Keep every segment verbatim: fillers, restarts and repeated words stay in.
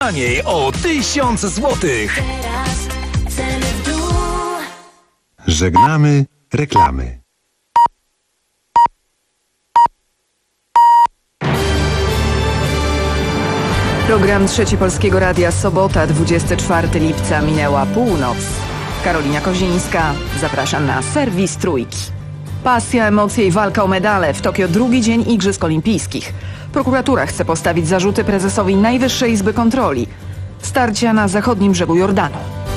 Taniej o tysiąc złotych. Żegnamy reklamy. Program Trzeci Polskiego Radia, sobota, dwudziestego czwartego lipca, minęła północ. Karolina Kozińska, zapraszam na serwis Trójki. Pasja, emocje i walka o medale. W Tokio drugi dzień Igrzysk Olimpijskich. Prokuratura chce postawić zarzuty prezesowi Najwyższej Izby Kontroli. Starcia na zachodnim brzegu Jordanu.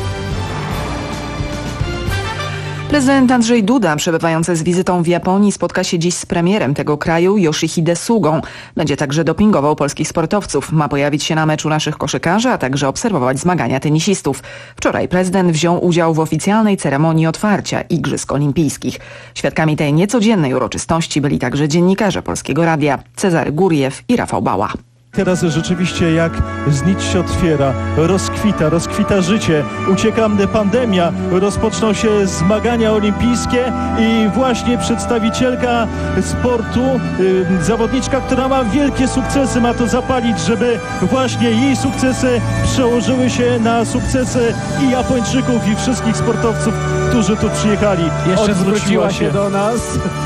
Prezydent Andrzej Duda, przebywający z wizytą w Japonii, spotka się dziś z premierem tego kraju Yoshihide Sugą. Będzie także dopingował polskich sportowców. Ma pojawić się na meczu naszych koszykarzy, a także obserwować zmagania tenisistów. Wczoraj prezydent wziął udział w oficjalnej ceremonii otwarcia Igrzysk Olimpijskich. Świadkami tej niecodziennej uroczystości byli także dziennikarze Polskiego Radia Cezary Guriew i Rafał Bała. Teraz rzeczywiście jak z nic się otwiera, rozkwita, rozkwita życie, ucieka pandemia, rozpoczną się zmagania olimpijskie i właśnie przedstawicielka sportu, yy, zawodniczka, która ma wielkie sukcesy, ma to zapalić, żeby właśnie jej sukcesy przełożyły się na sukcesy i Japończyków, i wszystkich sportowców, którzy tu przyjechali. Jeszcze Odwróciła zwróciła się się do nas.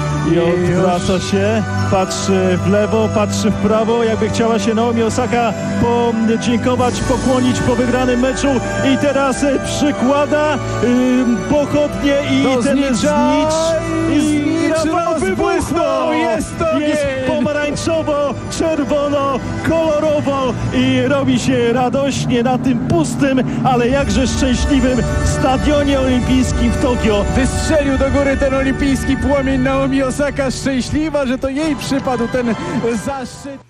I odwraca się, patrzy w lewo, patrzy w prawo, jakby chciała się Naomi Osaka podziękować, pokłonić po wygranym meczu i teraz przykłada yy, pochodnie i do ten znicza, znicz i i Rafał wybuchnął! Jest to Jest pomarańczowo, czerwono, kolorowo i robi się radośnie na tym pustym, ale jakże szczęśliwym stadionie olimpijskim w Tokio. Wystrzelił do góry ten olimpijski płomień Naomi Osaka, szczęśliwa, że to jej przypadł ten zaszczyt.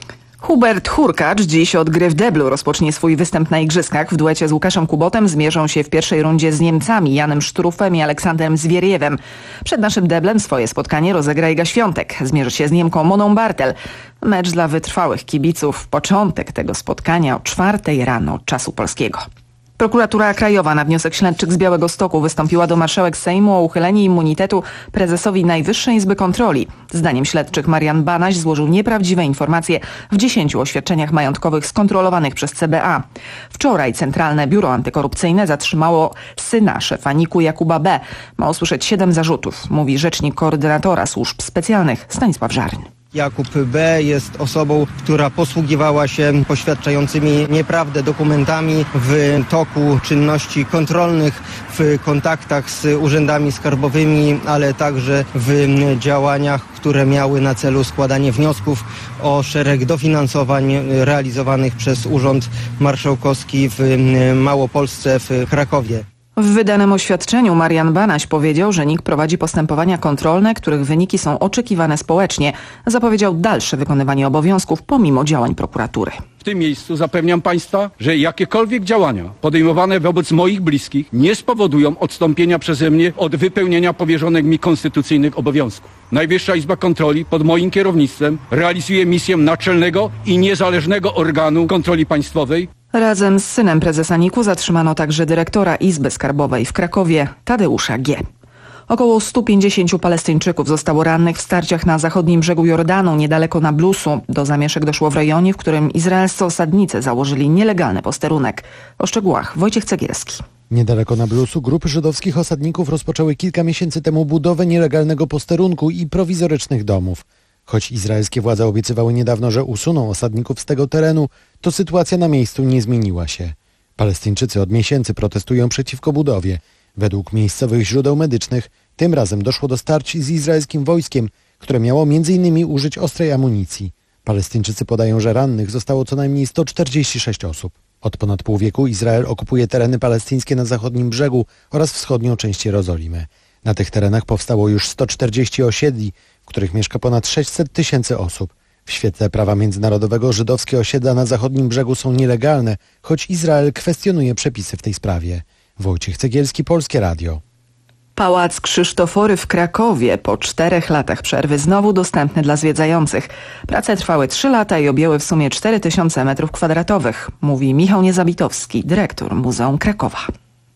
Hubert Hurkacz dziś od gry w deblu rozpocznie swój występ na Igrzyskach. W duecie z Łukaszem Kubotem zmierzą się w pierwszej rundzie z Niemcami Janem Sztrufem i Aleksandrem Zwieriewem. Przed naszym deblem swoje spotkanie rozegra Iga Świątek. Zmierzy się z Niemką Moną Bartel. Mecz dla wytrwałych kibiców. Początek tego spotkania o czwartej rano czasu polskiego. Prokuratura Krajowa na wniosek śledczych z Białegostoku wystąpiła do marszałek Sejmu o uchylenie immunitetu prezesowi Najwyższej Izby Kontroli. Zdaniem śledczych Marian Banaś złożył nieprawdziwe informacje w dziesięciu oświadczeniach majątkowych skontrolowanych przez C B A. Wczoraj Centralne Biuro Antykorupcyjne zatrzymało syna szefa Niku Jakuba B. Ma usłyszeć siedem zarzutów, mówi rzecznik koordynatora służb specjalnych Stanisław Żaryn. Jakub B. jest osobą, która posługiwała się poświadczającymi nieprawdę dokumentami w toku czynności kontrolnych, w kontaktach z urzędami skarbowymi, ale także w działaniach, które miały na celu składanie wniosków o szereg dofinansowań realizowanych przez Urząd Marszałkowski w Małopolsce w Krakowie. W wydanym oświadczeniu Marian Banaś powiedział, że NIK prowadzi postępowania kontrolne, których wyniki są oczekiwane społecznie. Zapowiedział dalsze wykonywanie obowiązków pomimo działań prokuratury. W tym miejscu zapewniam Państwa, że jakiekolwiek działania podejmowane wobec moich bliskich nie spowodują odstąpienia przeze mnie od wypełnienia powierzonych mi konstytucyjnych obowiązków. Najwyższa Izba Kontroli pod moim kierownictwem realizuje misję naczelnego i niezależnego organu kontroli państwowej. Razem z synem prezesa NIK-u zatrzymano także dyrektora Izby Skarbowej w Krakowie, Tadeusza G. Około stu pięćdziesięciu Palestyńczyków zostało rannych w starciach na zachodnim brzegu Jordanu, niedaleko Nablusu. Do zamieszek doszło w rejonie, w którym izraelscy osadnicy założyli nielegalny posterunek. O szczegółach Wojciech Cegielski. Niedaleko Nablusu grupy żydowskich osadników rozpoczęły kilka miesięcy temu budowę nielegalnego posterunku i prowizorycznych domów. Choć izraelskie władze obiecywały niedawno, że usuną osadników z tego terenu, to sytuacja na miejscu nie zmieniła się. Palestyńczycy od miesięcy protestują przeciwko budowie. Według miejscowych źródeł medycznych tym razem doszło do starć z izraelskim wojskiem, które miało między innymi użyć ostrej amunicji. Palestyńczycy podają, że rannych zostało co najmniej sto czterdzieści sześć osób. Od ponad pół wieku Izrael okupuje tereny palestyńskie na zachodnim brzegu oraz wschodnią część Jerozolimy. Na tych terenach powstało już sto czterdzieści osiedli, w których mieszka ponad sześćset tysięcy osób. W świetle prawa międzynarodowego żydowskie osiedla na zachodnim brzegu są nielegalne, choć Izrael kwestionuje przepisy w tej sprawie. Wojciech Cegielski, Polskie Radio. Pałac Krzysztofory w Krakowie po czterech latach przerwy znowu dostępny dla zwiedzających. Prace trwały trzy lata i objęły w sumie cztery tysiące metrów kwadratowych, mówi Michał Niezabitowski, dyrektor Muzeum Krakowa.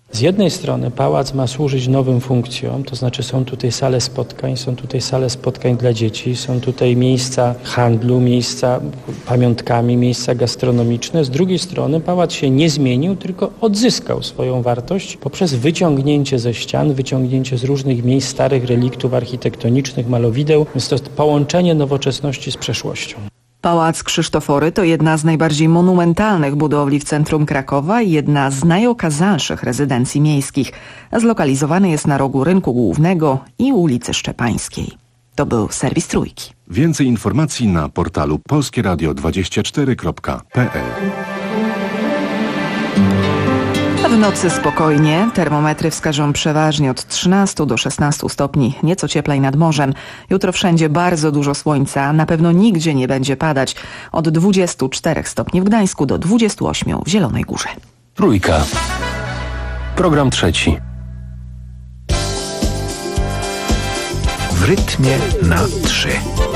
Z jednej strony pałac ma służyć nowym funkcjom, to znaczy są tutaj sale spotkań, są tutaj sale spotkań dla dzieci, są tutaj miejsca handlu, miejsca pamiątkami, miejsca gastronomiczne. Z drugiej strony pałac się nie zmienił, tylko odzyskał swoją wartość poprzez wyciągnięcie ze ścian, wyciągnięcie z różnych miejsc starych reliktów architektonicznych, malowideł. Jest to połączenie nowoczesności z przeszłością. Pałac Krzysztofory to jedna z najbardziej monumentalnych budowli w centrum Krakowa i jedna z najokazalszych rezydencji miejskich. Zlokalizowany jest na rogu Rynku Głównego i ulicy Szczepańskiej. To był serwis Trójki. Więcej informacji na portalu polskie radio dwadzieścia cztery kropka p l. W nocy spokojnie, termometry wskażą przeważnie od trzynastu do szesnastu stopni, nieco cieplej nad morzem. Jutro wszędzie bardzo dużo słońca, na pewno nigdzie nie będzie padać. Od dwudziestu czterech stopni w Gdańsku do dwudziestu ośmiu w Zielonej Górze. Trójka. Program trzeci. W rytmie na trzy.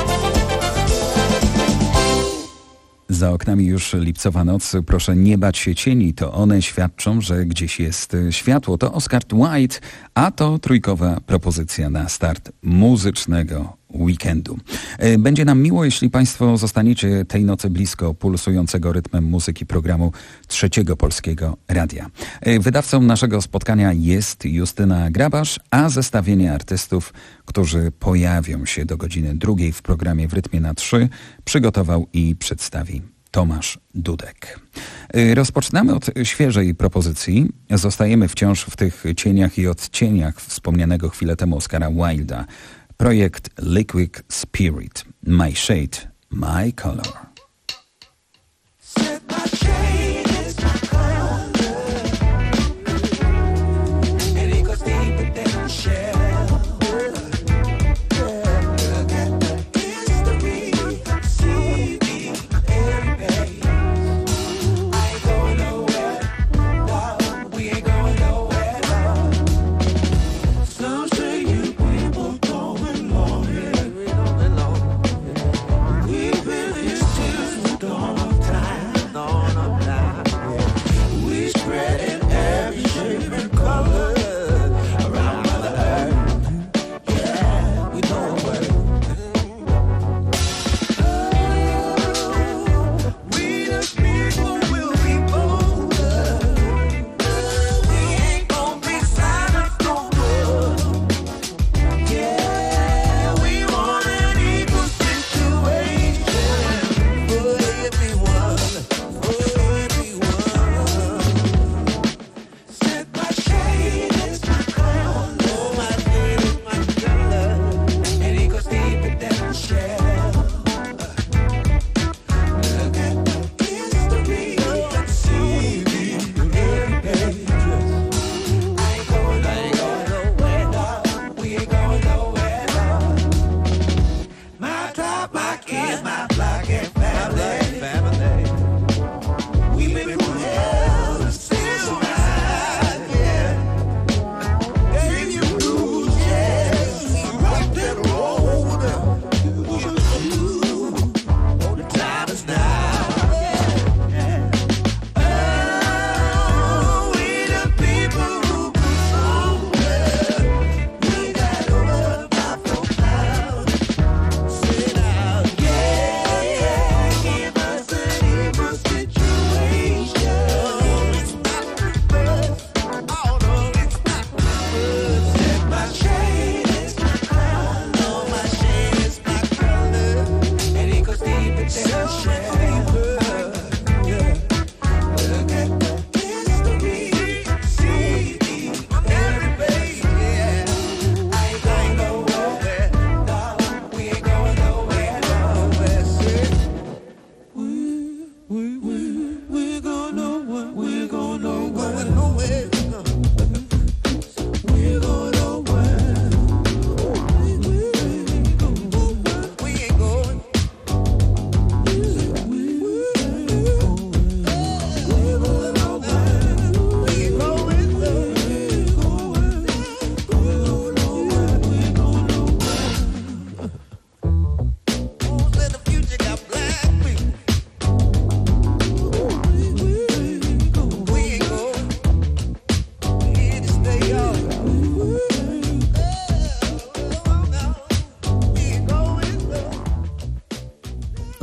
Za oknami już lipcowa noc. Proszę nie bać się cieni. To one świadczą, że gdzieś jest światło. To Oscar Wilde, a to trójkowa propozycja na start muzycznego weekendu. Będzie nam miło, jeśli Państwo zostaniecie tej nocy blisko pulsującego rytmem muzyki programu Trzeciego Polskiego Radia. Wydawcą naszego spotkania jest Justyna Grabasz, a zestawienie artystów, którzy pojawią się do godziny drugiej w programie W rytmie na trzy, przygotował i przedstawi Tomasz Dudek. Rozpoczynamy od świeżej propozycji. Zostajemy wciąż w tych cieniach i odcieniach wspomnianego chwilę temu Oscara Wilda. Projekt Liquid Spirit. My Shade, My Color. We've been here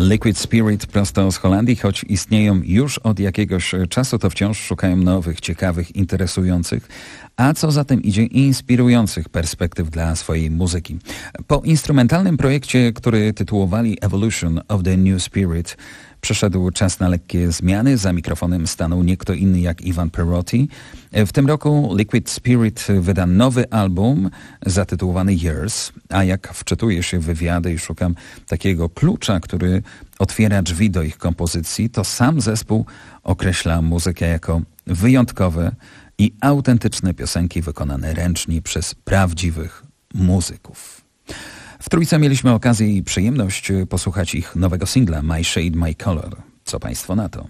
Liquid Spirit prosto z Holandii, choć istnieją już od jakiegoś czasu, to wciąż szukają nowych, ciekawych, interesujących, a co za tym idzie, inspirujących perspektyw dla swojej muzyki. Po instrumentalnym projekcie, który tytułowali Evolution of the New Spirit, przyszedł czas na lekkie zmiany. Za mikrofonem stanął nie kto inny jak Ivan Perotti. W tym roku Liquid Spirit wyda nowy album zatytułowany Years, a jak wczytuję się w wywiady i szukam takiego klucza, który otwiera drzwi do ich kompozycji, to sam zespół określa muzykę jako wyjątkowe i autentyczne piosenki wykonane ręcznie przez prawdziwych muzyków. W Trójce mieliśmy okazję i przyjemność posłuchać ich nowego singla My Shade, My Color. Co Państwo na to?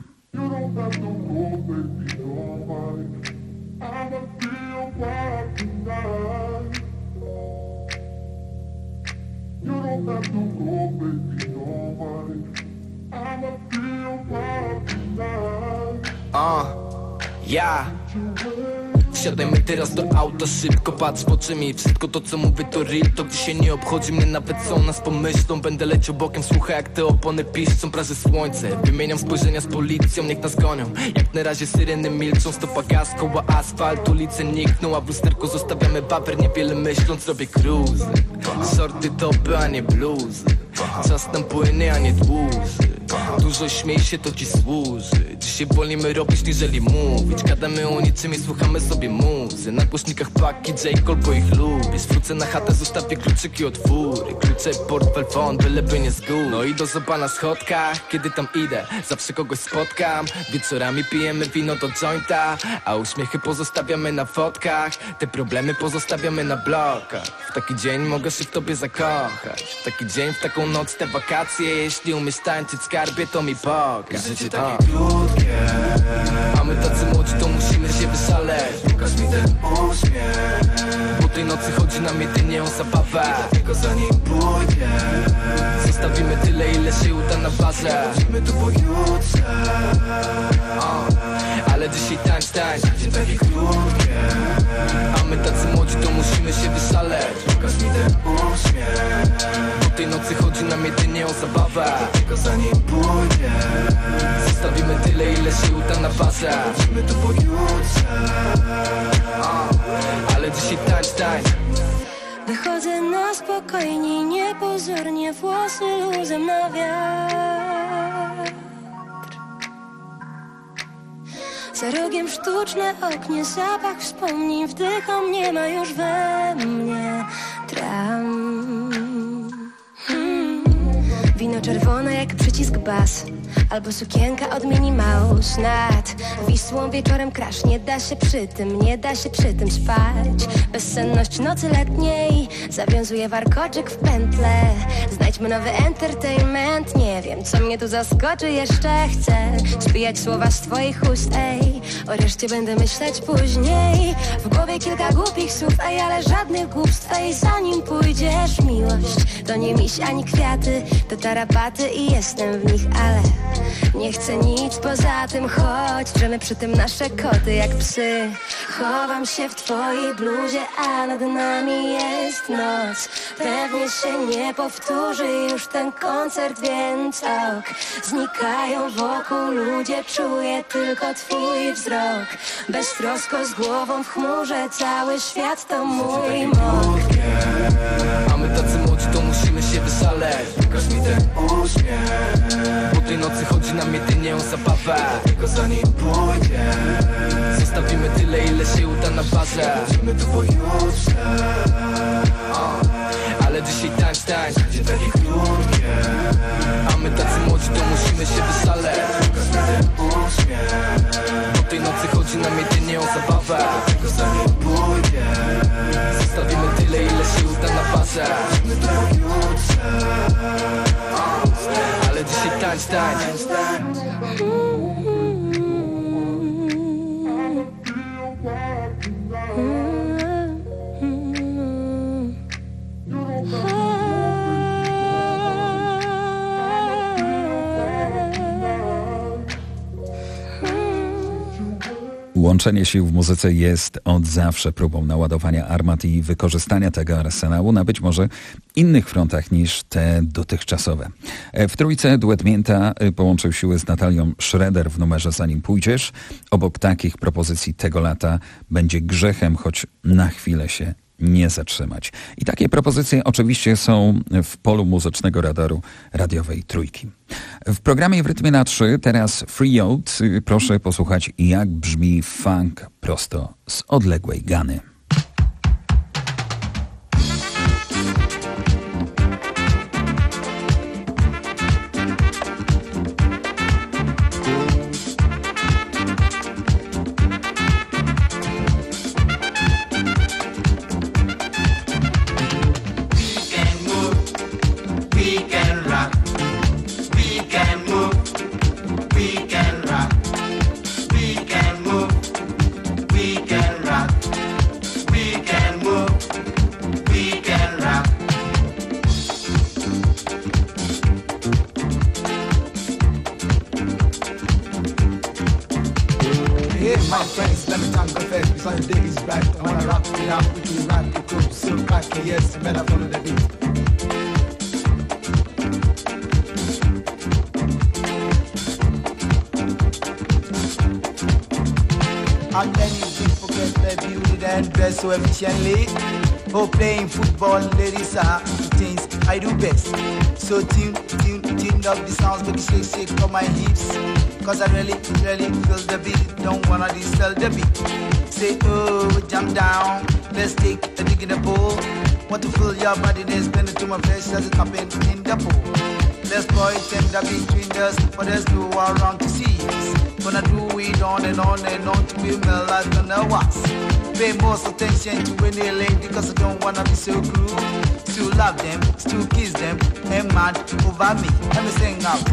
Uh, yeah. Wsiadajmy teraz do auta, szybko patrz w oczy mi. Wszystko to co mówię to real, to gdy się nie obchodzi mnie nawet co o nas pomyślą. Będę leciał bokiem, słuchaj jak te opony piszczą. Praży słońce, wymieniam spojrzenia z policją, niech nas gonią. Jak na razie syreny milczą, stopa gaz, koła asfalt, ulice nikną. A w lusterku zostawiamy papier, niewiele myśląc, robię cruzy. Sorty topy, a nie bluzy. Czas tam płynie, a nie dłuży. Dużo śmiej się, to ci służy. Dzisiaj wolimy robić niżeli mówić. Gadamy o niczym i słuchamy sobie muzy. Na głośnikach paki, J-Cole, bo ich lubisz. Wrócę na chatę, zostawię kluczyki od fury. Klucze, portfel, fon, byleby nie z góry. No i do zoba na schodkach, kiedy tam idę zawsze kogoś spotkam. Wieczorami pijemy wino do jointa, a uśmiechy pozostawiamy na fotkach. Te problemy pozostawiamy na blokach. W taki dzień mogę się w tobie zakochać. W taki dzień, w taką noc, te wakacje. Jeśli umiesz tańczyć skarbie, to mi pokaż. Życie takie krótkie, a my tacy młodzi, to musimy się wyszaleć. Pokaż mi ten uśmiech, po tej nocy chodzi nam jedynie o zabawę. Dlatego za nim pójdę. Zostawimy tyle, ile się uda na bazę. Wrócimy tu pojutrze, uh, ale dzisiaj tańcz, tańcz. Życie takie krótkie, a my tacy młodzi, to musimy się wyszaleć. Pokaż mi ten uśmiech, po tej nocy chodzi nam jedynie o zabawę. Dlatego za nim pójdę. Zostawimy tyle, ile się uda na bazę. Wrócimy tu pojutrze, uh, ale dzisiaj tańcz, tańcz. Wychodzę na spokojnie, niepozornie, włosy luzem na wiatr. Za rogiem sztuczne oknie, zapach wspomnień, wdycham, nie ma już we mnie tram. hmm. Wino czerwone jak przycisk bas, albo sukienka od Minnie Mouse. Nad Wisłą wieczorem crash, nie da się przy tym, nie da się przy tym spać. Bezsenność nocy letniej zawiązuje warkoczyk w pętle. Znajdźmy nowy entertainment, nie wiem co mnie tu zaskoczy. Jeszcze chcę spijać słowa z twoich ust, ej. O reszcie będę myśleć później. W głowie kilka głupich słów, ej, ale żadnych głupstw, ej. Zanim pójdziesz, miłość to nie miś ani kwiaty, to tarapaty i jestem w nich, ale nie chcę nic poza tym, choć drzemy przy tym nasze koty jak psy. Chowam się w twojej bluzie, a nad nami jest noc. Pewnie się nie powtórzy już ten koncert, więc ok. Znikają wokół ludzie, czuję tylko twój wzrok. Beztrosko z głową w chmurze, cały świat to mój mok. A my tacy młodzi, to musimy się wyszaleć. Pokaż mi ten uśmiech, po tej nocy chodzi nam jedynie o zabawę. Tylko za nim pójdę. Zostawimy tyle, ile się uda na bazę. Wrócimy tu pojutrze, uh, ale dzisiaj tańcz, tańcz. Życie takie krótkie, a my tacy młodzi, to musimy się wyszaleć. Pokaż mi ten uśmiech, po tej nocy chodzi nam jedynie o zabawę. Tylko za nim pójdę. Zostawimy tyle, ile się uda na bazę. Wrócimy tu pojutrze, uh, ale dzisiaj tańcz, tańcz. Łączenie sił w muzyce jest od zawsze próbą naładowania armat i wykorzystania tego arsenału na być może innych frontach niż te dotychczasowe. W trójce duet Mięta połączył siły z Natalią Schroeder w numerze Zanim pójdziesz. Obok takich propozycji tego lata będzie grzechem, choć na chwilę się nie zatrzymać. I takie propozycje oczywiście są w polu muzycznego radaru radiowej Trójki. W programie W rytmie na trzy teraz Free Out. Proszę posłuchać, jak brzmi funk prosto z odległej Gany. And then you forget the beauty and dress so efficiently. Oh, playing football, ladies are the things I do best. So tune, tune, tune up the sounds, make it shake, shake on my hips. Cause I really, really feel the beat, don't wanna distill the beat. Say, oh, jump down, let's take a dig in the pool. Want to feel your body, then spend it to my flesh as it happens in the pool. Let's go it tender between us, but there's no one around to see us. Gonna do it on and on and on to be like on the wax. Pay most attention to any lady, cause I don't wanna be so cruel. Still love them, still kiss them, and mad over me. Let me sing out.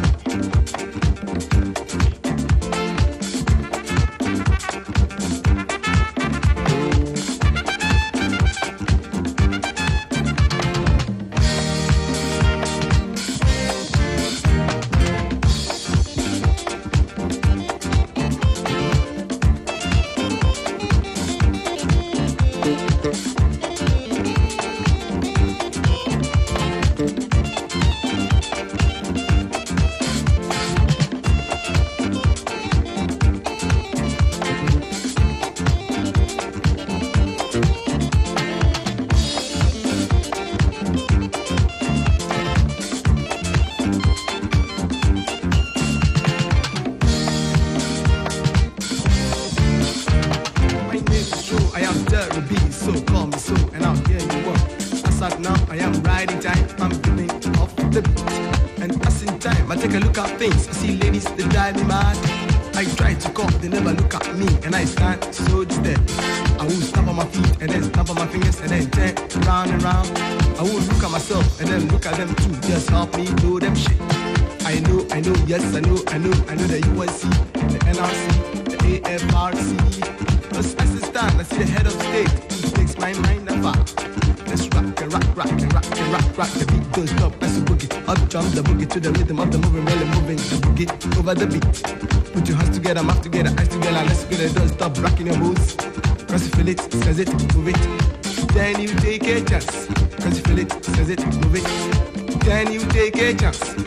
Things. I see ladies, they drive me mad. I try to call, they never look at me, and I stand so dead. I will stamp on my feet, and then stamp on my fingers, and then turn round and round. I will look at myself, and then look at them too. Just help me do them shit. I know, I know, yes, I know, I know, I know the U N C, the N R C, the A F R C. As I stand, I see the head of state, who takes my mind apart. Let's rock and rock, rock and rock and rock, rock. The beat don't stop, that's a boogie. Up jump the boogie to the rhythm of the moving, really moving the boogie over the beat. Put your hands together, mouth together, eyes together, let's together. Don't stop rocking your moves. Cause you feel it, says it, move it. Then you take a chance. Cause you feel it, says it, move it. Then you take a chance.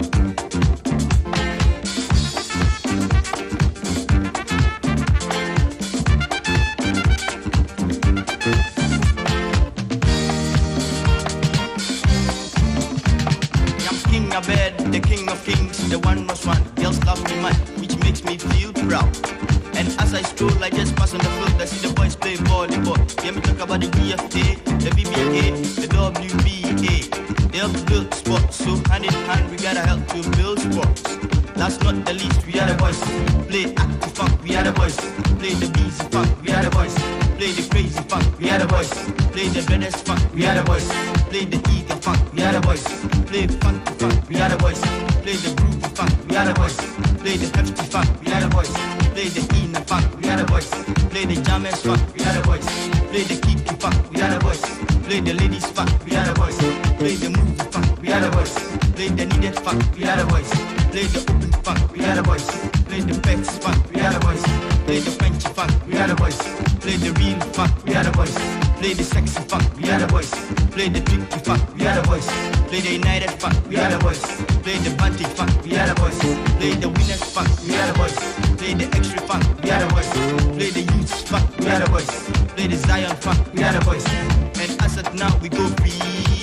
The king of kings, the one most one. Girls love me much, which makes me feel proud. And as I stroll, I just pass on the field. I see the boys play volleyball. Hear me talk about the B F A, the B B A, the W B A. They help build sports, so hand in hand we gotta help to build sports. Last not the least, we are the boys. Play active funk, we are the boys. Play the busy funk, we are the boys. Play the crazy funk, we are the boys. Play the baddest funk, we are the boys. Play the eager funk, we are the boys. Play funky funk, we are the boys. Play the groovy funk, we are the boys. Play the hefty funk, we are the boys. Play the inner funk, we are the boys. Play the jammers funk, we are the boys. Play the kiki funk, we are the boys. Play the ladies funk, we are the boys. Play the movie funk, we are the boys. Play the needed funk, we are the boys. Play the open funk, we are the boys. Play the pets funk, we are the boys. Play the French catchy funk, we are the boys. Play the real funk, we are the boys. Play the sexy funk, we are the boys. Play the tricky funk, we are the boys. Play the united funk, we are the boys. Play the bunty funk, we are the boys. Play the winners funk, we are the boys. Play the extra funk, we are the boys. Play the youth funk, we are the boys. Play the Zion funk, we are the boys. And as of now we go free.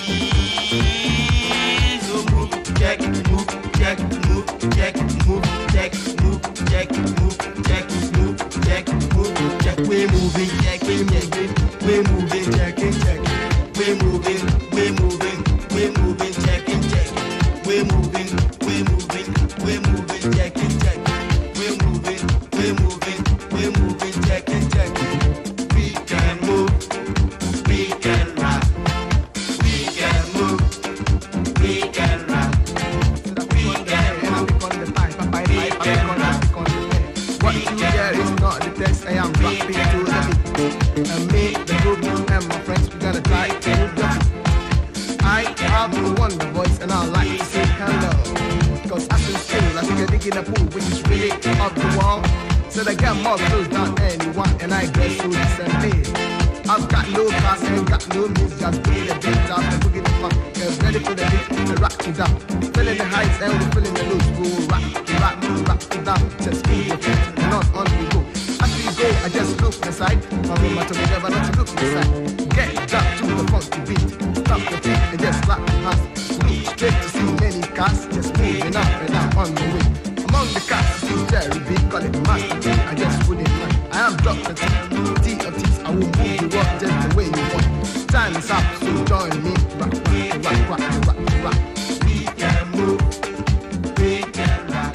So move, jack, move, jack, move, jack, move, jack, move, jack, move, jack, move, jack, move, jack. We're moving, jack, we're moving, we're moving, jack, jack. We're moving, we're moving, we're moving, jack, jack. We're moving, we're moving, we're moving, jack, jack. We're moving, we're moving, we're moving, jack, jack. We can move, we can rock, we can move, we can rock, we can move, we can rock. What you get is not the test. I am rapping to the beat. And me, the group, and my friends, we gonna try to move the beat. I have the wonder voice, and I like to say hello. Cause I can feel like you're digging a pool, which is really up the wall. So they get more clothes than anyone, and I dress so decently. I've got no class, ain't got no music, just play the beat up and boogie the funk. Get ready for the beat, the rock it up. Feeling the heights and we're feeling the lows. Go rock, rock, rock it down. Just move your feet and on, on we go. As we go, I just look inside. My room, I told me never not to look inside. Get down to the funky beat. Stop the beat and just clap your hands. Look straight to see many cars, just moving up and down on the way. Among the cats, see Jerry B, call it Master T. I just wouldn't mind. I am Doctor T, T of T's. I will move you up just the way you want. Time is up, so join me. Rock, rock, rock, rock, rock, rock. We can move, we can rock.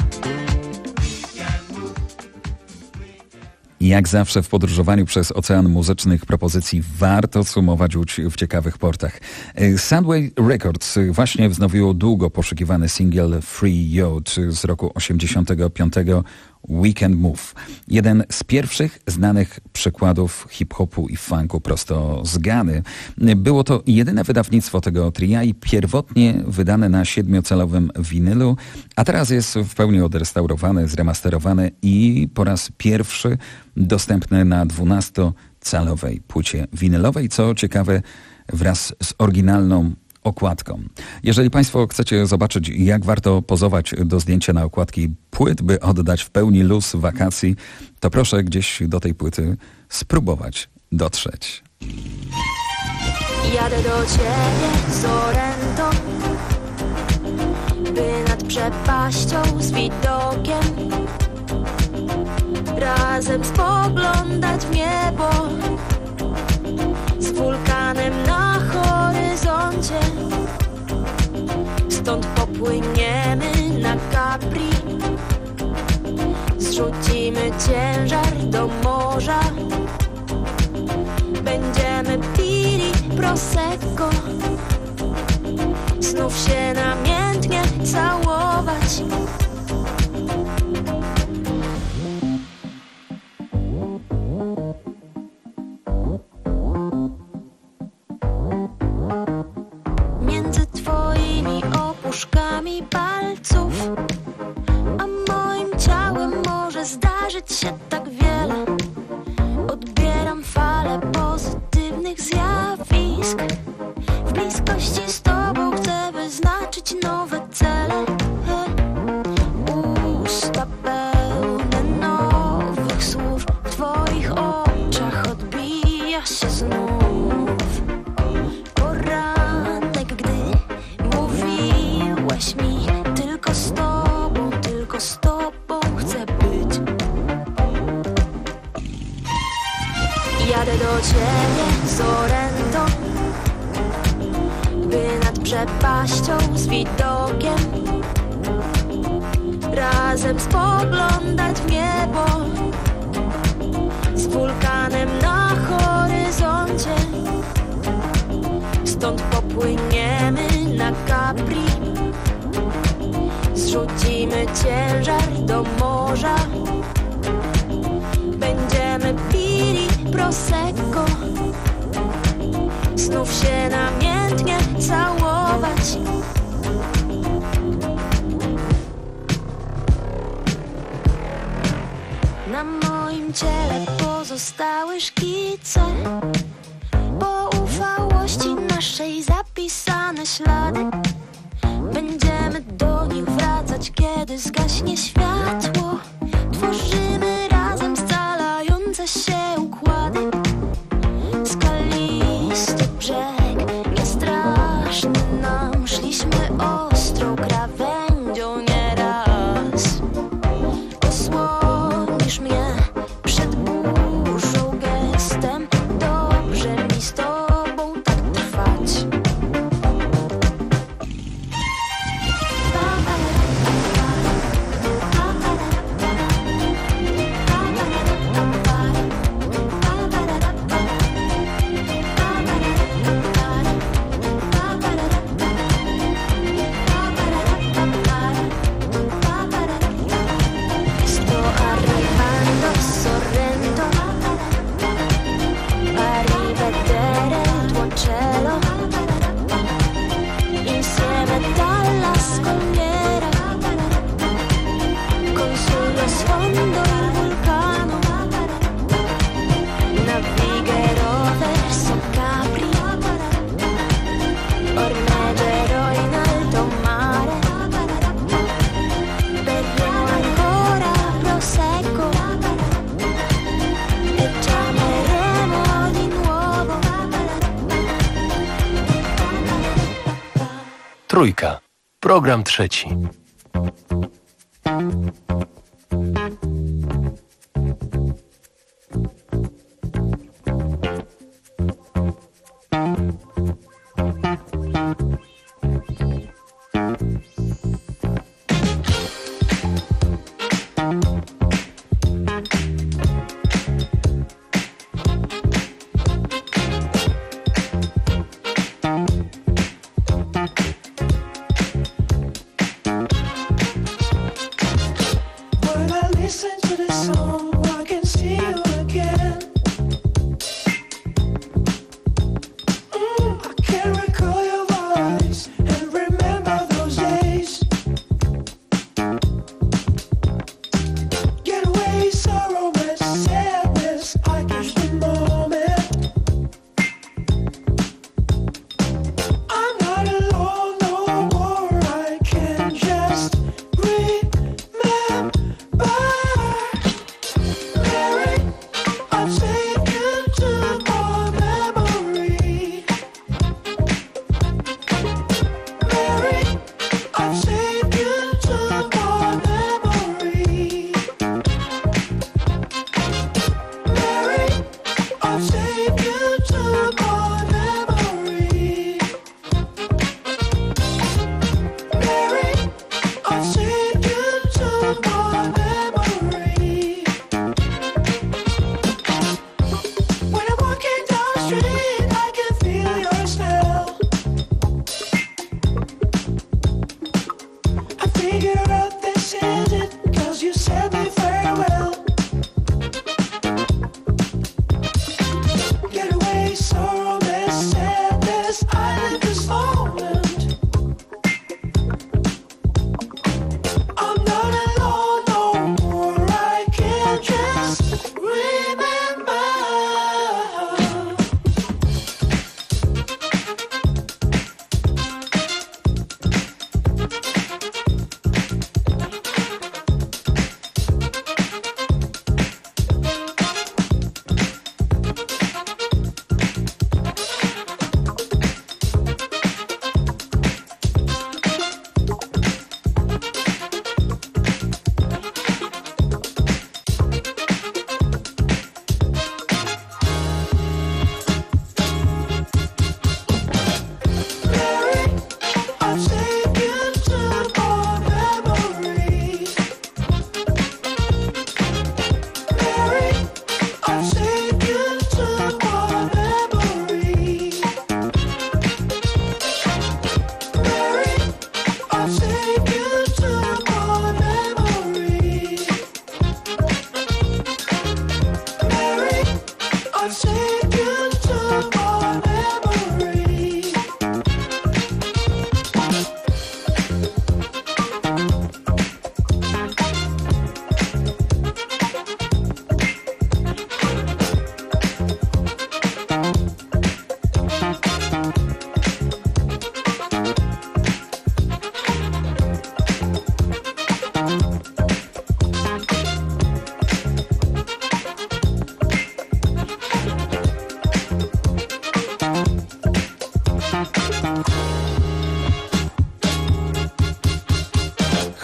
Jak zawsze w podróżowaniu przez ocean muzycznych propozycji warto sumować łódź w ciekawych portach. Soundwave Records właśnie wznowiło długo poszukiwany singiel Free Yacht z roku osiemdziesiątego piątego Weekend Move. Jeden z pierwszych znanych przykładów hip-hopu i funku prosto z Gany. Było to jedyne wydawnictwo tego tria i pierwotnie wydane na siedmiocalowym winylu, a teraz jest w pełni odrestaurowany, zremasterowany i po raz pierwszy dostępny na dwunastocalowej płycie winylowej, co ciekawe wraz z oryginalną okładką. Jeżeli Państwo chcecie zobaczyć, jak warto pozować do zdjęcia na okładki płyt, by oddać w pełni luz wakacji, to proszę gdzieś do tej płyty spróbować dotrzeć. Jadę do ciebie, Sorrento, by nad przepaścią z widokiem razem spoglądać w niebo, z wulkanem na horyzoncie. Stąd popłyniemy na Capri, zrzucimy ciężar do morza. Będziemy pili prosecco, znów się namiętnie całować. Między twoimi opuszkami palców a moim ciałem może zdarzyć się tak wiele. Odbieram falę pozytywnych zjawisk. W bliskości z tobą chcę wyznaczyć nowe cele. Usta pełne nowych słów, w twoich oczach odbija się znów poranek, gdy mówiłeś mi tylko z tobą, tylko z tobą chcę być. Jadę do ciebie, Sorrento, by nad przepaścią z widokiem razem spoglądać w niebo, z wulkanem na horyzoncie. Stąd popłyniemy na Capri, zrzucimy ciężar do morza. Będziemy pili prosecco, znów się namiętnie całować. Na moim moim ciele pozostały szkice poufałości naszej, zapisane ślady. Będziemy do nich wracać, kiedy zgaśnie światło. Tworzymy razem scalające się układy. Skalisty brzeg, niestraszny nam. Szliśmy ostrą krawędzią nieraz. Osłonisz mnie przed burzą gestem. Dobrze mi z tobą tak trwać. Trójka. Program trzeci.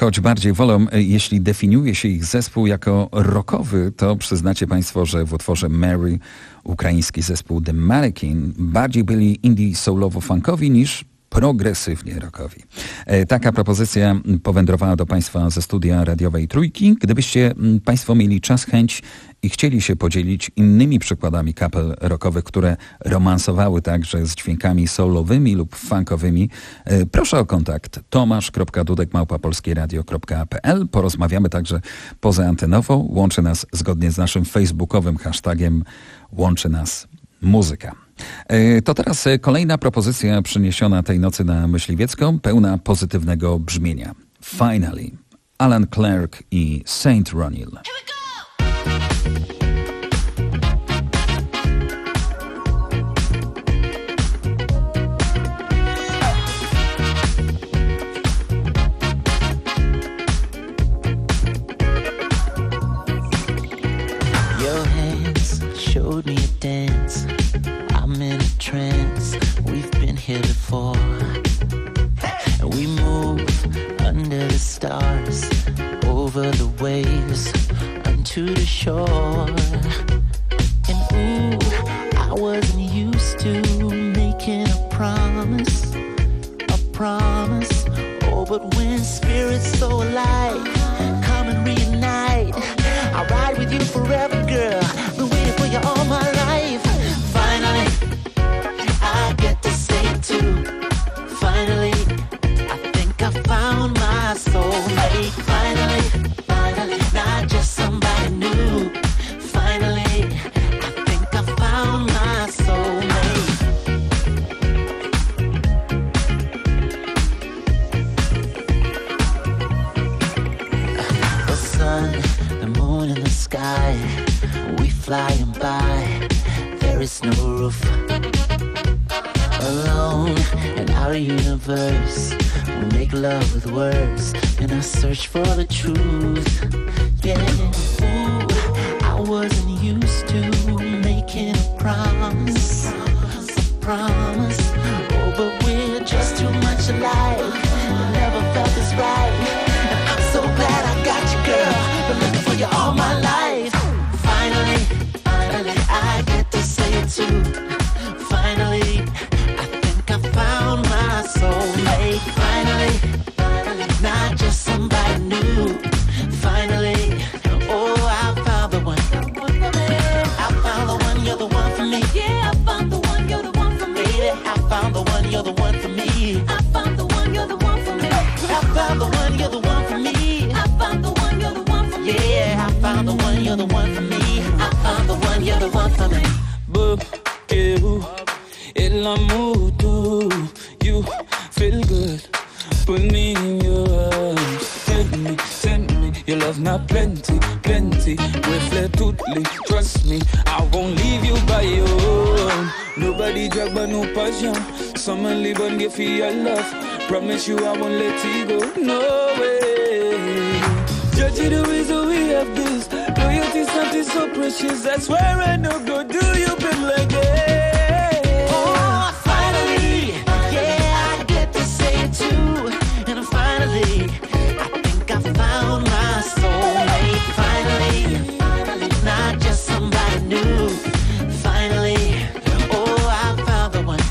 choć bardziej wolą, jeśli definiuje się ich zespół jako rockowy, to przyznacie Państwo, że w utworze Mary ukraiński zespół The Mannequin bardziej byli indie soulowo-funkowi niż progresywnie rockowi. E, taka propozycja powędrowała do Państwa ze studia radiowej Trójki. Gdybyście m, Państwo mieli czas, chęć i chcieli się podzielić innymi przykładami kapel rockowych, które romansowały także z dźwiękami soulowymi lub funkowymi, e, proszę o kontakt tomasz kropka dudek małpa polskie radio kropka p l. Porozmawiamy także pozaantenowo. Łączy nas zgodnie z naszym facebookowym hashtagiem Łączy nas muzyka. To teraz kolejna propozycja przyniesiona tej nocy na Myśliwiecką, pełna pozytywnego brzmienia. Finally, Alan Clark i Saint Ronil. Your hands showed me a dance. I'm in a trance, we've been here before. And we move under the stars, over the waves, unto the shore. And ooh, I wasn't used to making a promise, a promise. Oh, but when spirits so alike come and reunite, I'll ride with you forever, girl. Been waiting for you all my life. Finally, I get to say it too. Finally, I think I found my soulmate. Finally, finally, not just somebody new. Finally, I think I found my soulmate. The sun, the moon, and the sky, we flying by. There is no roof. Alone in our universe, we make love with words in our search for the truth. Yeah, ooh, I wasn't used to making a promise, a promise. Oh, but we're just too much alike. Never felt this right, and I'm so glad I got you, girl. Been looking for you all my life. Finally, finally, I get to say it too. Finally, I think I found my soulmate. Finally, finally, not just somebody new. Finally, oh, I found the one. I found the one, you're the one for me. Yeah, I found the one, you're the one for me. Baby, I found the one, you're the one for me. I found the one, you're the one for me. I found the one, you're the one for me. I found the one, you're the one for me. Yeah, I found the one, you're the one for me. I found the one, you're the one for me. Boop, you, el amor, do you feel good? Put me in your arms. Tell me, tell me, your love not plenty, plenty. Reflect totally, trust me, I won't leave you by your own. Nobody drag but no passion. Someone live and give you your love. Promise you I won't let you go, no way. Judge the reason we have this. Loyalty something so precious. I swear I no go do you been like it. Oh, finally, yeah, I get to say it too. And finally, I think I found my soulmate. Finally, finally, not just somebody new. Finally, oh, I found the one.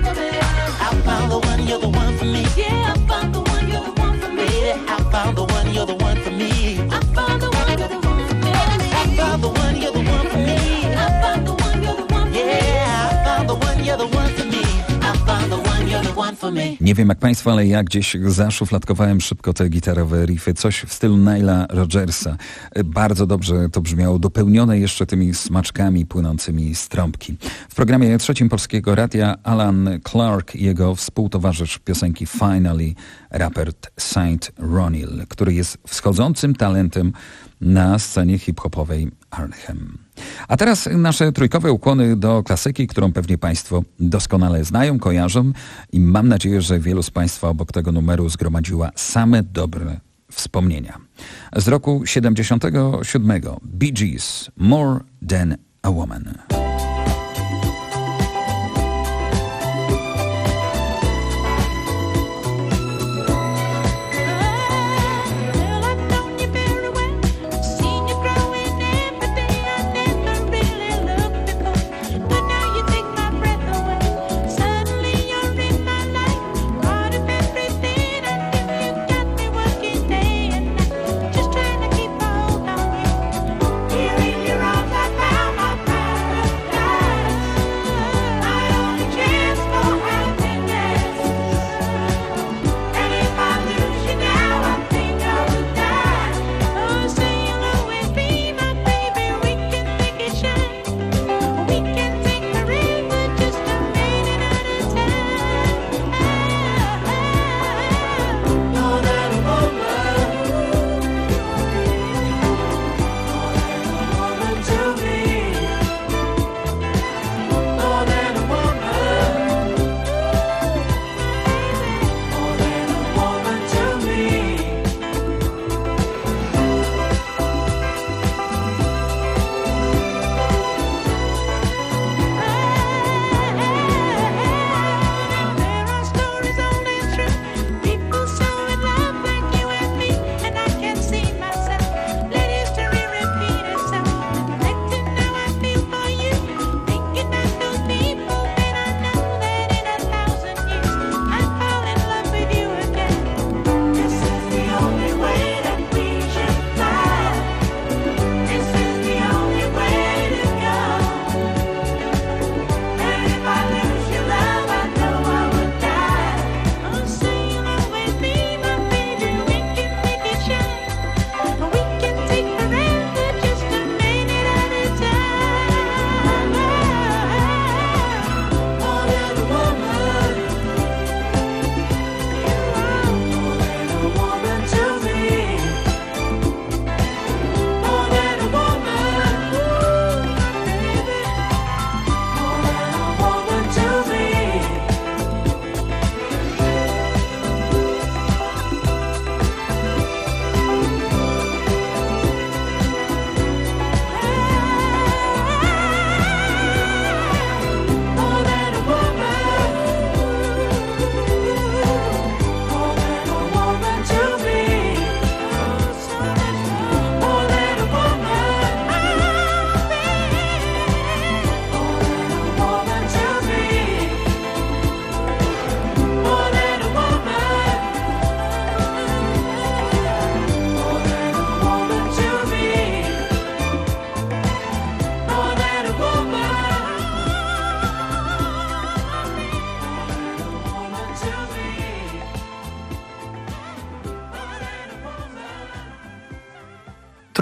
I found the one, you're the one for me. Yeah, I found the one, you're the one for me. Yeah, I found the one, you're the one for me. I found the one, you're the one for me. I found the one, you're the one for me. I found the one, you're the one for me. Yeah, I found the one, you're the one for me. I found the one, you're the one for me. Nie wiem jak Państwo, ale ja gdzieś zaszufladkowałem szybko te gitarowe riffy. Coś w stylu Nila Rodgersa. Bardzo dobrze to brzmiało, dopełnione jeszcze tymi smaczkami płynącymi z trąbki. W programie trzecim Polskiego Radia Alan Clark i jego współtowarzysz piosenki Finally, raper Saint Ronil, który jest wschodzącym talentem na scenie hip-hopowej Arnhem. A teraz nasze trójkowe ukłony do klasyki, którą pewnie Państwo doskonale znają, kojarzą i mam nadzieję, że wielu z Państwa obok tego numeru zgromadziła same dobre wspomnienia. Z roku siedemdziesiątego siódmego Bee Gees, More Than a Woman.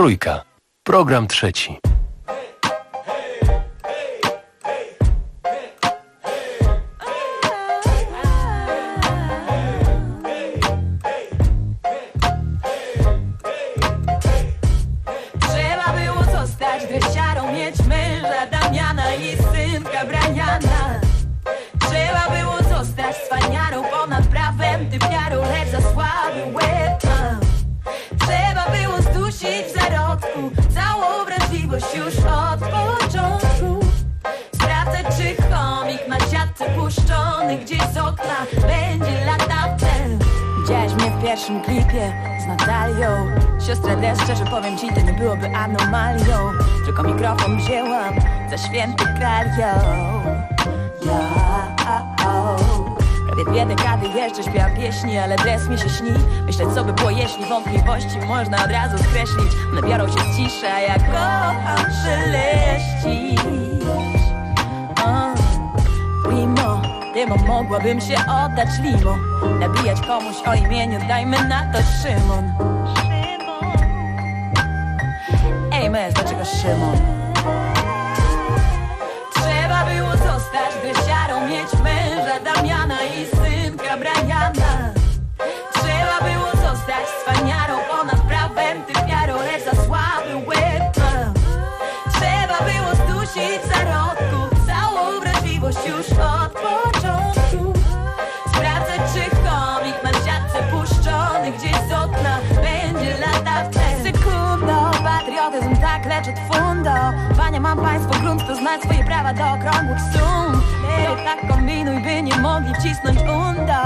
Trójka. Program trzeci. Trzeba było zostać dreściarą, mieć męża Damiana i synka Briana. Trzeba było zostać cwaniarą, ponad prawem typiarą, lecz za słaby łeb. Trzeba było zdusić w zarodku całą wrażliwość już od początku. Sprawdzać, czy chomik na siatce puszczony gdzieś z okna będzie latawcem. Widziałeś mnie w pierwszym klipie z Natalią. Siostrę Des, szczerze powiem ci, to nie byłoby anomalią. Tylko mikrofon wzięłam za święty kralio. Prawie dwie dekady jeszcze śpiewa pieśni, ale Des mi się śni. Myśleć, co by było, jeśli wątpliwości można od razu skreślić. One biorą się z ciszy, a ja kocham szeleścić. Mimo, dymo, mogłabym się oddać limo. Nabijać komuś o imieniu, dajmy na to Szymon. Ej, mes, dlaczego Szymon? Trzeba było zostać dreściarą, mieć męża Damiana i synka Briana. Trzeba było zostać cwaniarą, ponad prawem typiarą, lecz za słaby łeb. Trzeba było zdusić w zarodku całą wrażliwość już od początku. Sprawdzać, czy chomik na siatce puszczony gdzieś z okna będzie latawcem. Sekundo, patriotyzm tak lecz od fundo. Panie, mam państwo grunt, to znać swoje prawa do okrągłych sum. Ej, tak kombinuj, by nie mogli wcisnąć undo.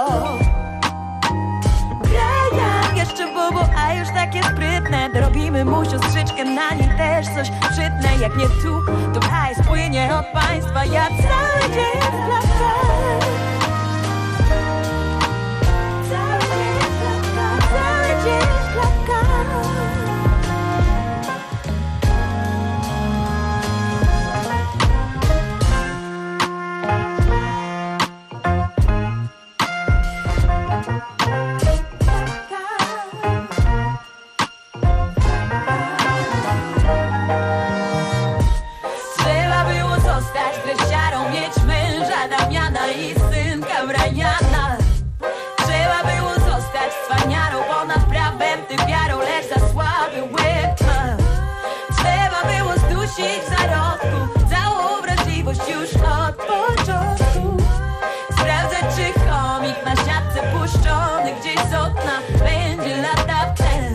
Brian, jeszcze bobo, a już takie sprytne. Dorobimy mu siostrzyczkę, na niej też coś przytnę. Jak nie tu, to hajs płynie od państwa. Ja cały dzień w klapkach. Cały dzień w klapkach. Cały dzień w klapkach. Trzeba było zostać dreściarą, mieć męża Damiana i synka Briana. Trzeba było zostać cwaniarą, ponad prawem typiarą, lecz za słaby łeb. Trzeba było zdusić w zarodku całą wrażliwość już od początku. Sprawdzać, czy chomik na siatce puszczony gdzieś z okna będzie latawcem.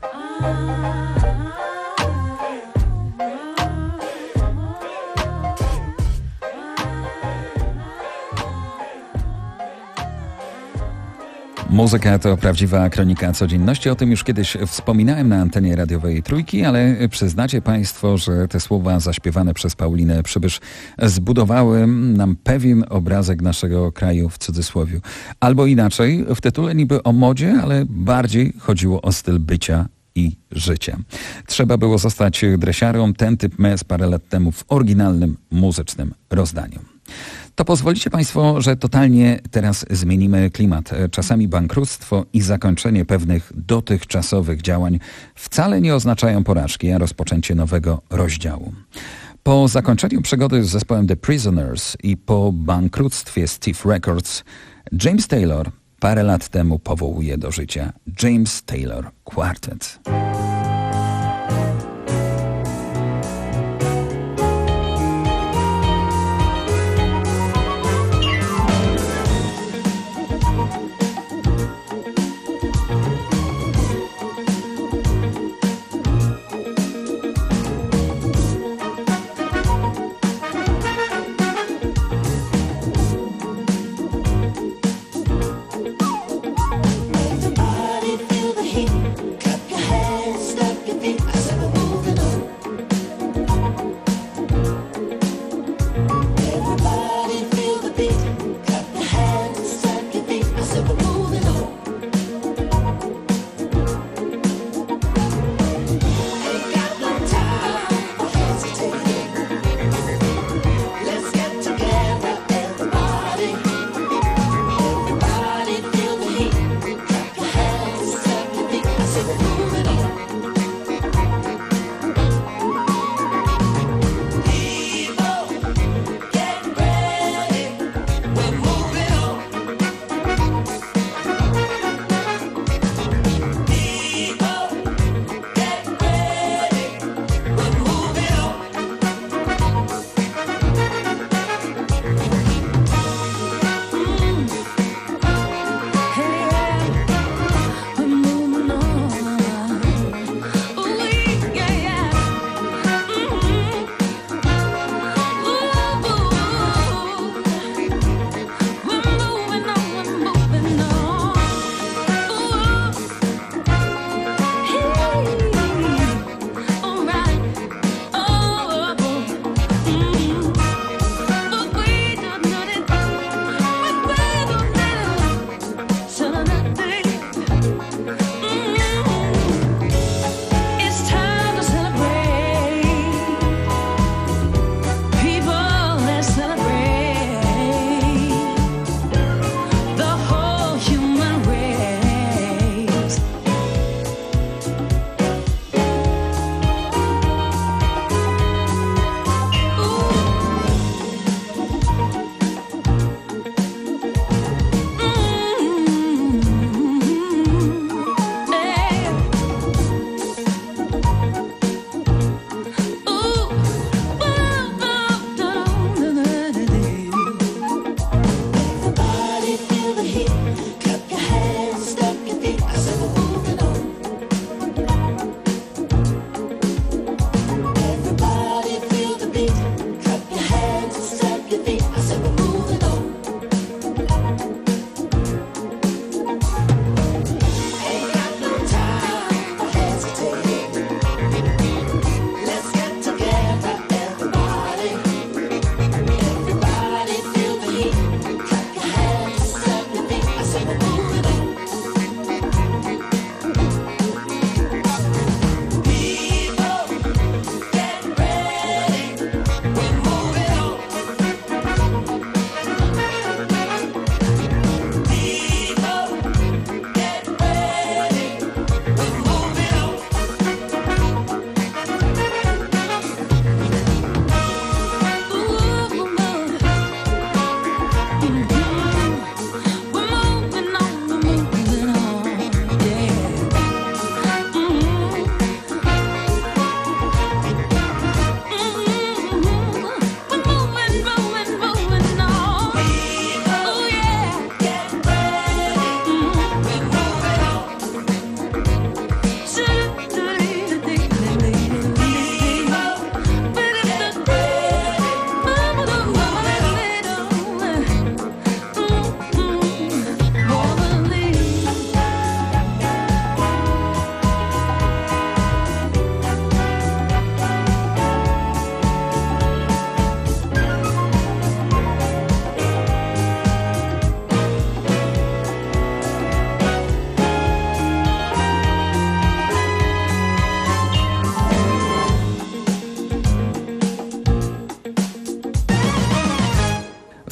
Muzyka to prawdziwa kronika codzienności. O tym już kiedyś wspominałem na antenie radiowej Trójki, ale przyznacie Państwo, że te słowa zaśpiewane przez Paulinę Przybysz zbudowały nam pewien obrazek naszego kraju w cudzysłowiu. Albo inaczej, w tytule niby o modzie, ale bardziej chodziło o styl bycia i życia. Trzeba było zostać dresiarą, ten typ mes parę lat temu w oryginalnym muzycznym rozdaniu. To pozwolicie Państwo, że totalnie teraz zmienimy klimat. Czasami bankructwo i zakończenie pewnych dotychczasowych działań wcale nie oznaczają porażki, a rozpoczęcie nowego rozdziału. Po zakończeniu przygody z zespołem The Prisoners i po bankructwie Stiff Records, James Taylor parę lat temu powołuje do życia James Taylor Quartet. Everybody feel the heat, clap your hands.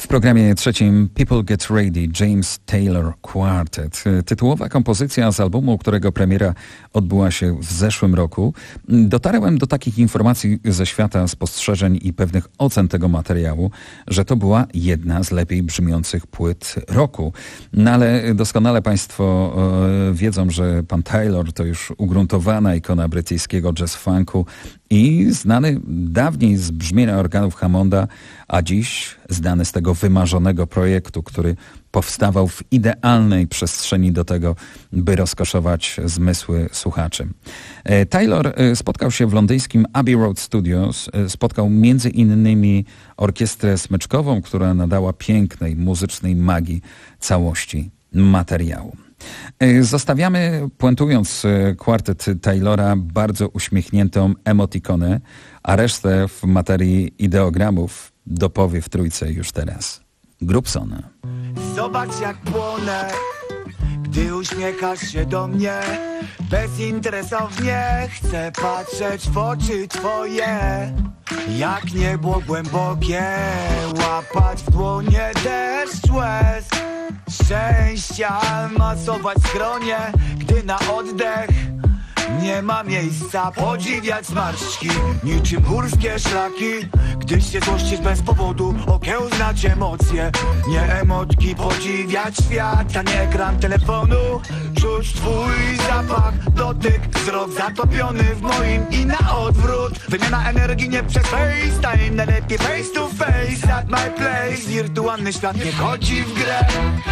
programie trzecim People Get Ready, James Taylor Quartet. Tytułowa kompozycja z albumu, którego premiera odbyła się w zeszłym roku. Dotarłem do takich informacji ze świata, spostrzeżeń i pewnych ocen tego materiału, że to była jedna z lepiej brzmiących płyt roku. No ale doskonale Państwo e, wiedzą, że pan Taylor to już ugruntowana ikona brytyjskiego jazz-funku i znany dawniej z brzmienia organów Hammonda, a dziś znany z tego wymarzonego projektu, który powstawał w idealnej przestrzeni do tego, by rozkoszować zmysły słuchaczy. Taylor spotkał się w londyńskim Abbey Road Studios, spotkał między innymi orkiestrę smyczkową, która nadała pięknej muzycznej magii całości materiału. Zostawiamy, puentując kwartet Taylora, bardzo uśmiechniętą emotikonę, a resztę w materii ideogramów dopowie w trójce już teraz Grubson. Zobacz jak płonę, gdy uśmiechasz się do mnie. Bezinteresownie chcę patrzeć w oczy twoje. Jak niebo głębokie, łapać w dłonie deszcz łez szczęścia, masować skronie, gdy na oddech nie ma miejsca. Podziwiać zmarszczki niczym górskie szlaki, gdy się złościsz bez powodu, okiełznać emocje, nie emotki. Podziwiać świat, a nie ekran telefonu. Czuć twój zapach, dotyk, wzrok zatopiony w moim i na odwrót. Wymiana energii nie przez FaceTime, najlepiej face to face at my place. Wirtualny świat nie chodzi w grę.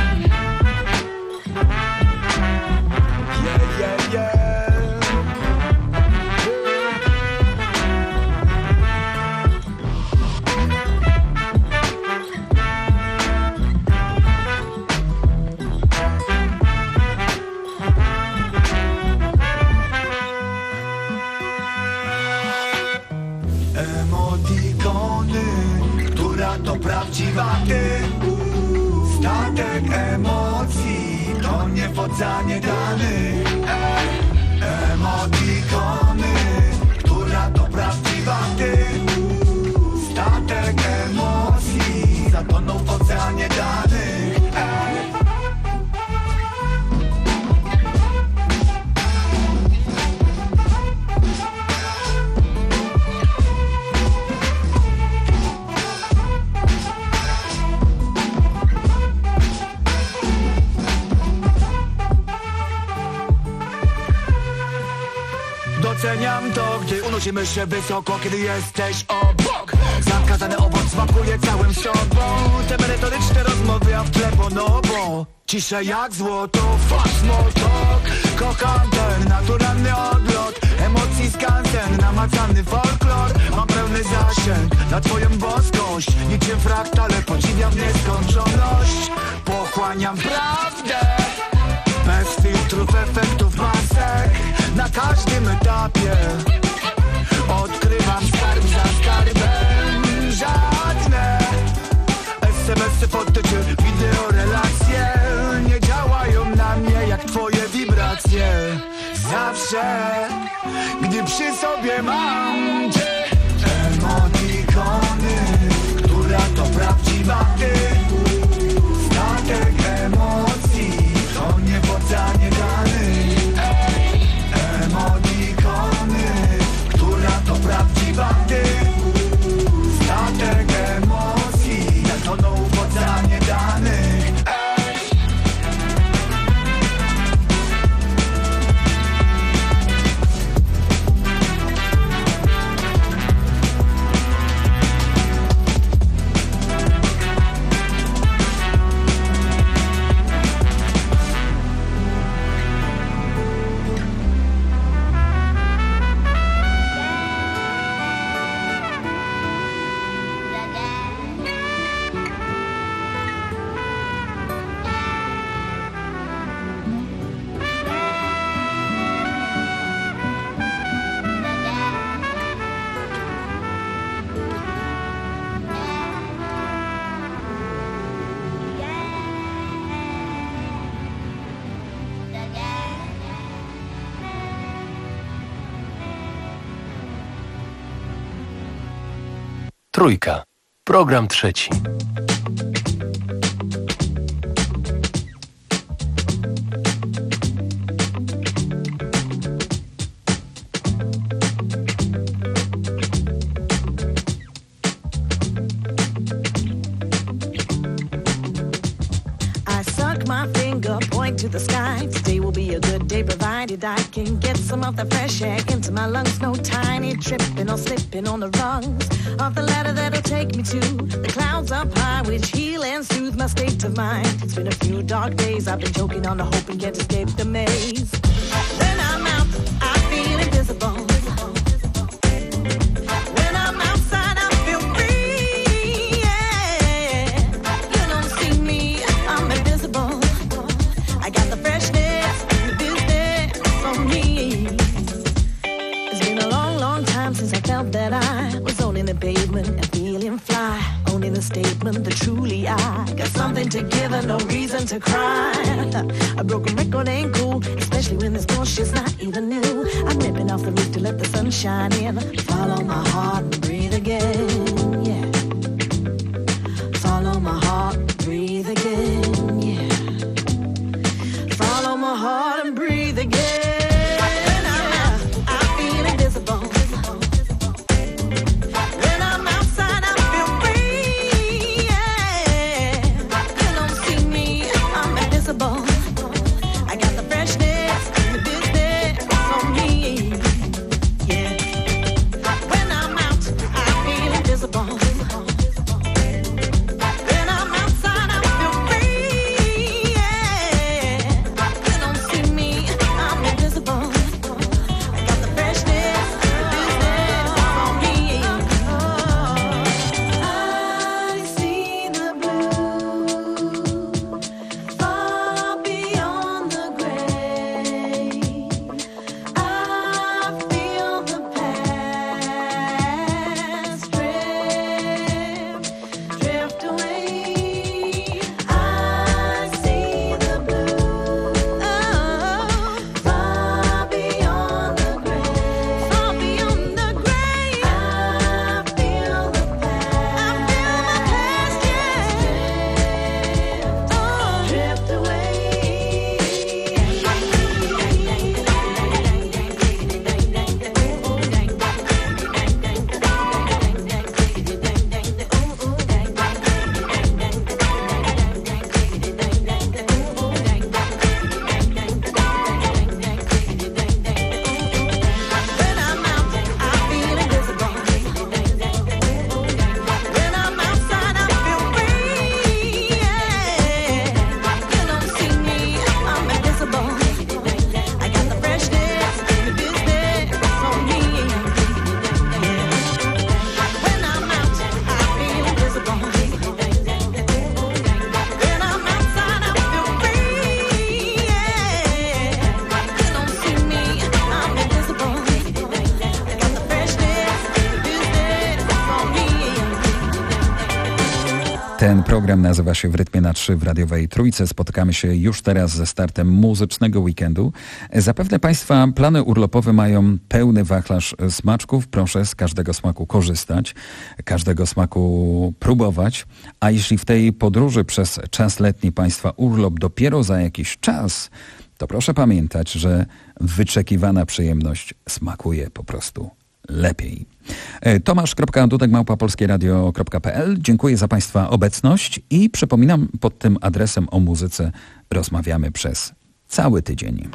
Yeah, yeah, yeah. Emotikony, która to prawdziwa ty. Statek emocji, to nie w oceanie danych. Emotikony, która to prawdziwa ty. Statek emocji, zatonął w oceanie danych. Doceniam to, gdy unosimy się wysoko, kiedy jesteś obok. Zakazany owoc smakuje całym sobą. Te merytoryczne rozmowy, a w tle bonobo. Ciszę jak złoto, fuck small talk. Kocham ten naturalny odlot emocji, skansen, namacalny folklor. Mam pełny zasięg na twoją boskość, niczym fraktale podziwiam nieskończoność. Pochłaniam prawdę bez filtrów, efektów, masek. Na każdym etapie odkrywam skarb za skarbem. Żadne es em esy, fotyczy, wideorelacje nie działają na mnie jak twoje wibracje. Zawsze, gdy przy sobie mam cię. Emotikony, która to prawdziwa ty. Statek emocji, to nie w oceanie danych. Emotikony, która to prawdziwa ty. Statek emocji, zatonął w oceanie danych. Trójka. Program trzeci. point to the sky. Today will be a good day provided I can get some of the fresh air into my lungs. No tiny tripping or slipping on the rungs of the ladder that'll take me to the clouds up high, which heal and soothe my state of mind. It's been a few dark days, I've been choking on the hope and can't escape the maze. When I'm out, I feel invisible. When I'm outside, I feel free. Yeah. You don't see me, I'm invisible. I got the freshness, the business for me. It's been a long, long time since I felt that I was owning the pavement and feeling fly. Owning the statement that truly I got something to give and no reason to cry. A broken record ain't cool, especially when this bullshit's not even new. I'm ripping off the roof to let the sun shine in. Follow my heart and breathe again, yeah. Follow my heart, breathe again, yeah. Follow my heart and breathe again. When I'm out, I feel invisible. When I'm outside, I feel free, yeah. You don't see me, I'm invisible. I got the freshness, the business for me, yeah. When I'm out, I feel invisible. When I'm outside, I feel free, yeah. You don't see me, I'm invisible. I got the freshness, the business for me. I see the blue far beyond the gray. I feel the past drift, drift away. I see the blue, oh, far beyond the gray, far beyond the gray. I feel the past, I feel the past drift, oh, drift away. When I'm out, I feel invisible. When I'm outside, I feel free, yeah. You don't see me, I'm invisible. I got the freshness, the business for me, yeah. When I'm out, I feel invisible. When I'm outside, I feel free, yeah. You don't see me, I'm invisible. I got the freshness, the business for me. Ten program nazywa się W rytmie na trzy w radiowej Trójce. Spotykamy się już teraz ze startem muzycznego weekendu. Zapewne Państwa plany urlopowe mają pełny wachlarz smaczków. Proszę z każdego smaku korzystać, każdego smaku próbować. A jeśli w tej podróży przez czas letni Państwa urlop dopiero za jakiś czas, to proszę pamiętać, że wyczekiwana przyjemność smakuje po prostu lepiej. Tomasz kropka dudek małpa polskie radio kropka p l. Dziękuję za Państwa obecność i przypominam, pod tym adresem o muzyce rozmawiamy przez cały tydzień.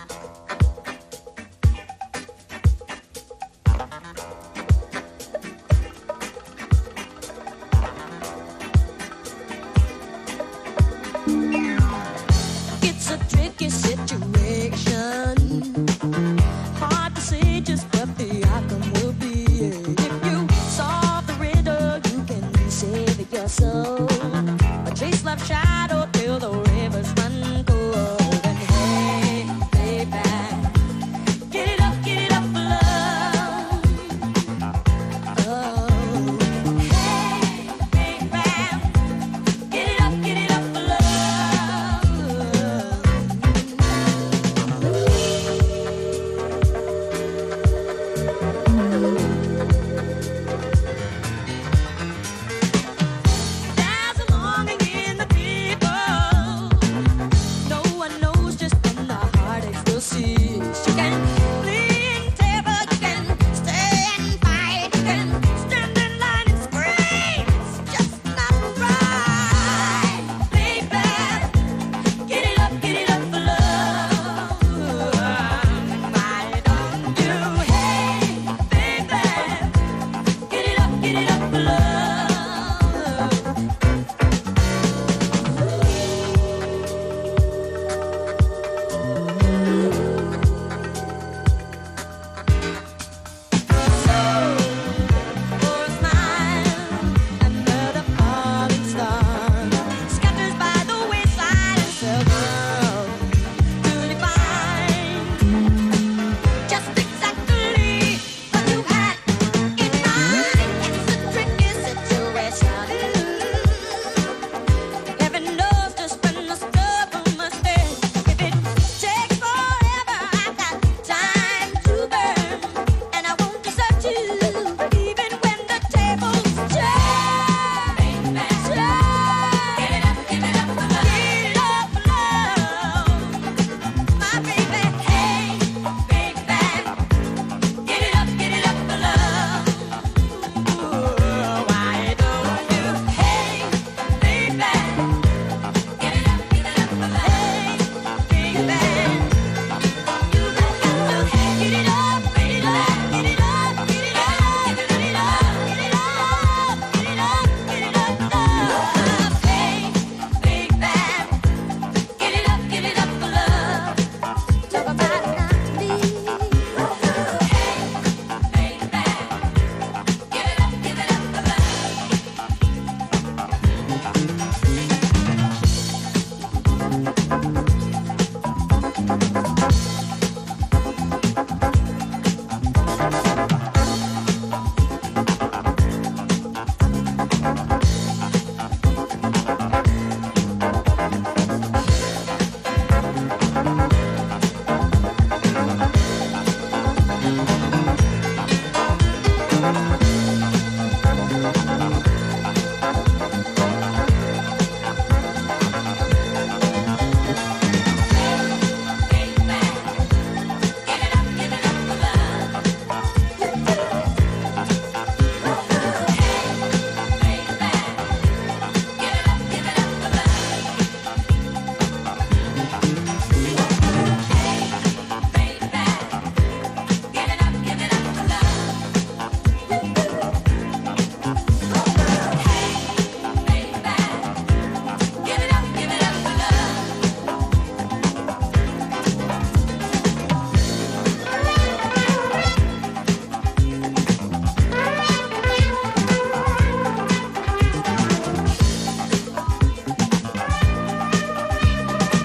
It's a tricky situation. Hard to say just what the outcome will be. If you solve the riddle, you can save your soul. A trace left shadow till the rivers run cold. And hey, baby, get it up, get it up for love. Oh, hey, baby, get it up, get it up for love.